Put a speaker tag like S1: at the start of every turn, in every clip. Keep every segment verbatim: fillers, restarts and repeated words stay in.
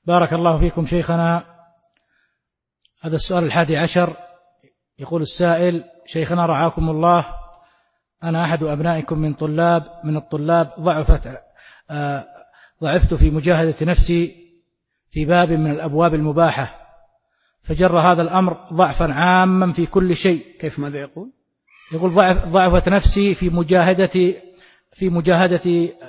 S1: بارك الله فيكم شيخنا. هذا السؤال الحادي عشر، يقول السائل: شيخنا رعاكم الله، أنا أحد أبنائكم من طلاب من الطلاب ضعفت ضعفت في مجاهدة نفسي في باب من الأبواب المباحة، فجر هذا الأمر ضعفا عاما في كل شيء.
S2: كيف ماذا يقول؟
S1: يقول ضعف ضعفت نفسي في مجاهدة في مجاهدة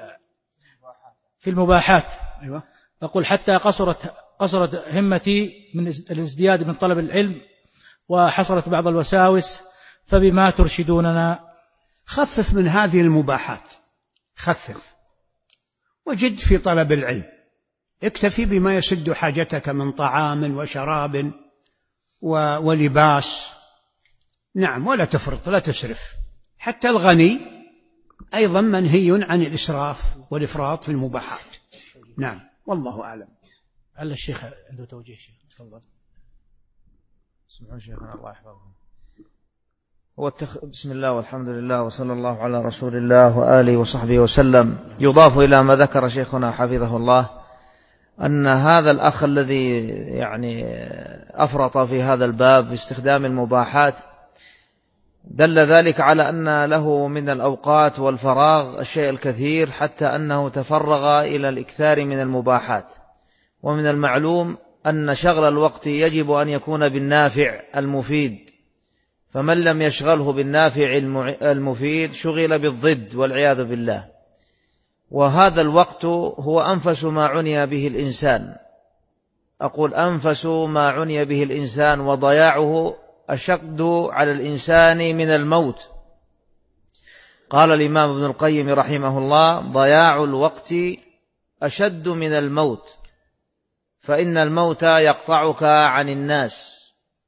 S1: في المباحات.
S2: أيوة.
S1: يقول حتى قصرت قصرت همتي من الازدياد من طلب العلم، وحصلت بعض الوساوس، فبما ترشدوننا؟
S2: خفف من هذه المباحات، خفف وجد في طلب العلم، اكتفي بما يسد حاجتك من طعام وشراب ولباس. نعم، ولا تفرط، لا تسرف. حتى الغني أيضا منهي عن الإسراف والإفراط في المباحات. نعم، والله أعلم.
S1: هل الشيخ عنده توجيه؟ شيخ تفضل.
S3: اسمعوا شيخنا الله يحفظكم. هو التخ... بسم الله والحمد لله وصلى الله على رسول الله وآله وصحبه وسلم. يضاف إلى ما ذكر شيخنا حفظه الله أن هذا الأخ الذي يعني أفرط في هذا الباب في استخدام المباحات دل ذلك على أن له من الأوقات والفراغ الشيء الكثير، حتى أنه تفرغ إلى الإكثار من المباحات. ومن المعلوم أن شغل الوقت يجب أن يكون بالنافع المفيد، فمن لم يشغله بالنافع المفيد شغل بالضد والعياذ بالله. وهذا الوقت هو أنفس ما عني به الإنسان، أقول أنفس ما عني به الإنسان، وضياعه أشد على الإنسان من الموت. قال الإمام ابن القيم رحمه الله: ضياع الوقت أشد من الموت، فإن الموت يقطعك عن الناس،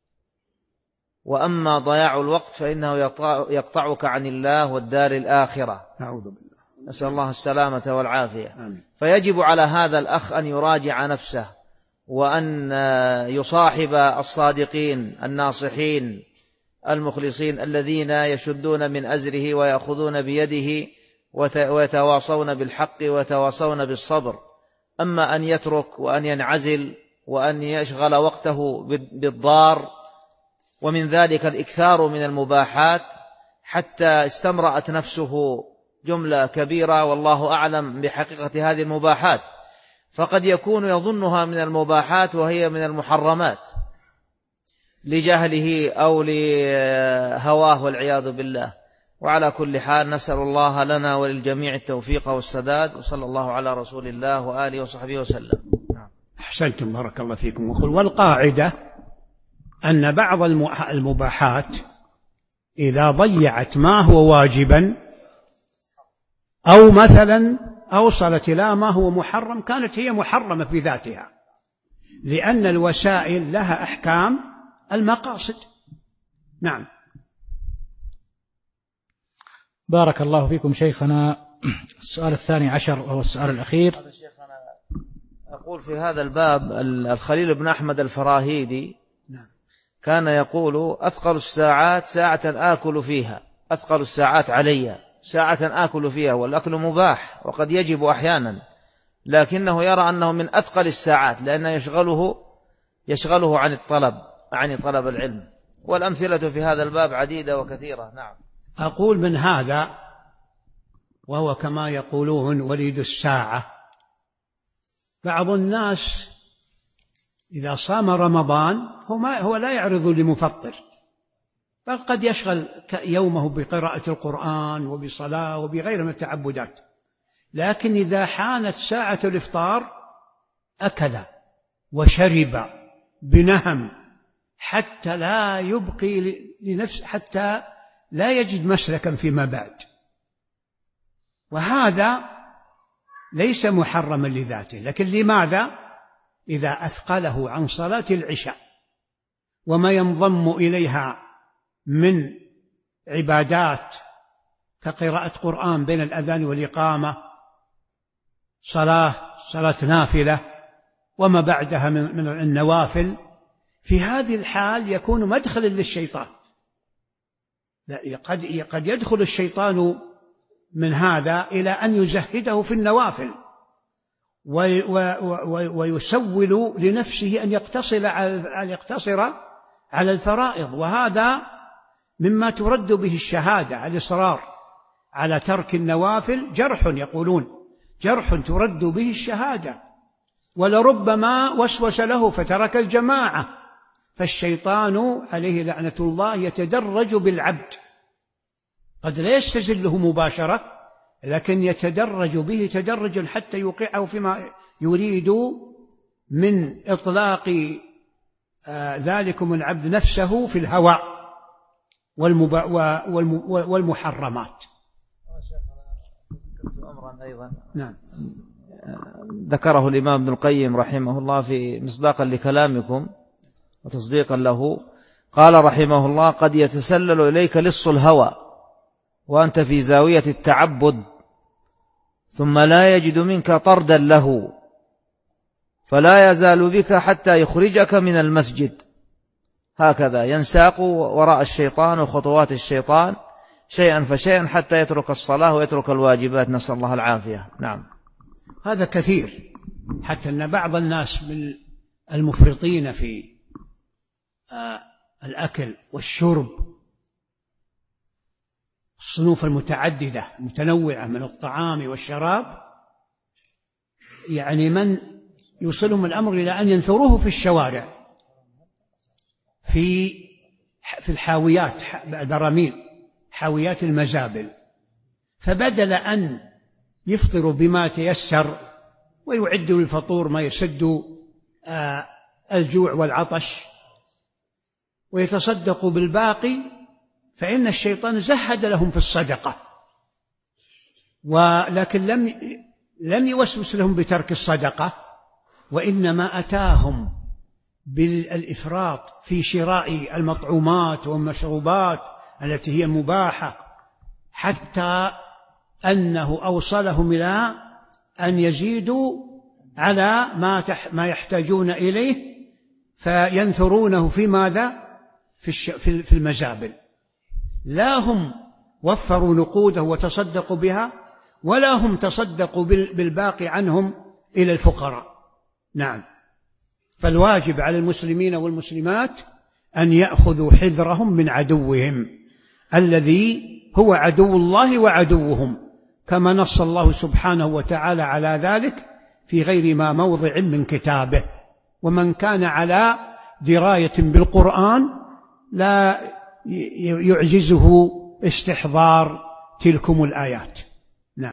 S3: وأما ضياع الوقت فإنه يقطعك عن الله والدار الآخرة.
S2: أعوذ بالله،
S3: نسأل الله السلامة والعافية.
S2: آمين.
S3: فيجب على هذا الأخ أن يراجع نفسه، وأن يصاحب الصادقين الناصحين المخلصين الذين يشدون من أزره ويأخذون بيده ويتواصون بالحق ويتواصون بالصبر. أما أن يترك وأن ينعزل وأن يشغل وقته بالضار، ومن ذلك الإكثار من المباحات حتى استمرأت نفسه جملة كبيرة، والله أعلم بحقيقة هذه المباحات، فقد يكون يظنها من المباحات وهي من المحرمات لجهله أو لهواه والعياذ بالله. وعلى كل حال نسأل الله لنا وللجميع التوفيق والسداد، وصلى الله على رسول الله وآله وصحبه وسلم.
S2: أحسنتم، بارك الله فيكم. وقل والقاعدة أن بعض المباحات إذا ضيعت ما هو واجبا أو مثلا أوصلت إلى ما هو محرم كانت هي محرمة في ذاتها، لأن الوسائل لها أحكام المقاصد. نعم.
S1: بارك الله فيكم شيخنا. السؤال الثاني عشر وهو السؤال الأخير.
S3: أقول في هذا الباب الخليل بن أحمد الفراهيدي كان يقول: أثقل الساعات ساعة آكل فيها، أثقل الساعات علي ساعة آكل فيها، والأكل مباح وقد يجب أحيانا، لكنه يرى أنه من أثقل الساعات لأنه يشغله يشغله عن الطلب عن طلب العلم. والأمثلة في هذا الباب عديدة وكثيرة. نعم.
S2: أقول من هذا، وهو كما يقولون وليد الساعة، بعض الناس إذا صام رمضان هو, ما هو لا يعرض لمفطر، بل قد يشغل يومه بقراءة القرآن وبصلاة وبغير من التعبدات، لكن إذا حانت ساعة الإفطار أكل وشرب بنهم حتى لا يبقي لنفسه، حتى لا يجد مسلكا فيما بعد، وهذا ليس محرما لذاته. لكن لماذا؟ إذا أثقله عن صلاة العشاء وما ينضم إليها من عبادات كقراءة قرآن بين الأذان والإقامة، صلاة صلاة نافلة وما بعدها من النوافل، في هذه الحال يكون مدخلا للشيطان. قد قد يدخل الشيطان من هذا إلى أن يزهده في النوافل، ويسول لنفسه أن يقتصر على, أن يقتصر على الفرائض. وهذا مما ترد به الشهادة، الإصرار على ترك النوافل جرح، يقولون جرح ترد به الشهادة. ولربما وسوس له فترك الجماعة. فالشيطان عليه لعنة الله يتدرج بالعبد، قد لا يستزله مباشرة، لكن يتدرج به تدرجا حتى يوقعه فيما يريد من إطلاق آه ذلكم العبد نفسه في الهوى والمحرمات.
S3: أمرا أيضا
S2: نعم
S3: ذكره الإمام ابن القيم رحمه الله في مصداقا لكلامكم وتصديقا له، قال رحمه الله: قد يتسلل إليك لص الهوى وأنت في زاوية التعبد، ثم لا يجد منك طردا له، فلا يزال بك حتى يخرجك من المسجد. هكذا ينساق وراء الشيطان وخطوات الشيطان شيئا فشيئا حتى يترك الصلاة ويترك الواجبات، نسأل الله العافية. نعم،
S2: هذا كثير، حتى أن بعض الناس من المفرطين في الأكل والشرب، الصنوف المتعددة المتنوعة من الطعام والشراب، يعني من يوصلهم الأمر إلى أن ينثروه في الشوارع، في في الحاويات، البراميل، حاويات المزابل، فبدل أن يفطروا بما تيسر ويعدوا الفطور ما يسد الجوع والعطش ويتصدقوا بالباقي، فإن الشيطان زهد لهم في الصدقة، ولكن لم لم يوسوس لهم بترك الصدقة، وإنما أتاهم بالإفراط في شراء المطعومات والمشروبات التي هي مباحة، حتى أنه أوصلهم إلى أن يزيدوا على ما ما يحتاجون إليه، فينثرونه في ماذا؟ في المزابل. لا هم وفروا نقوده وتصدقوا بها، ولا هم تصدقوا بالباقي عنهم إلى الفقراء. نعم، فالواجب على المسلمين والمسلمات أن يأخذوا حذرهم من عدوهم الذي هو عدو الله وعدوهم، كما نص الله سبحانه وتعالى على ذلك في غير ما موضع من كتابه. ومن كان على دراية بالقرآن لا يعجزه استحضار تلكم الآيات.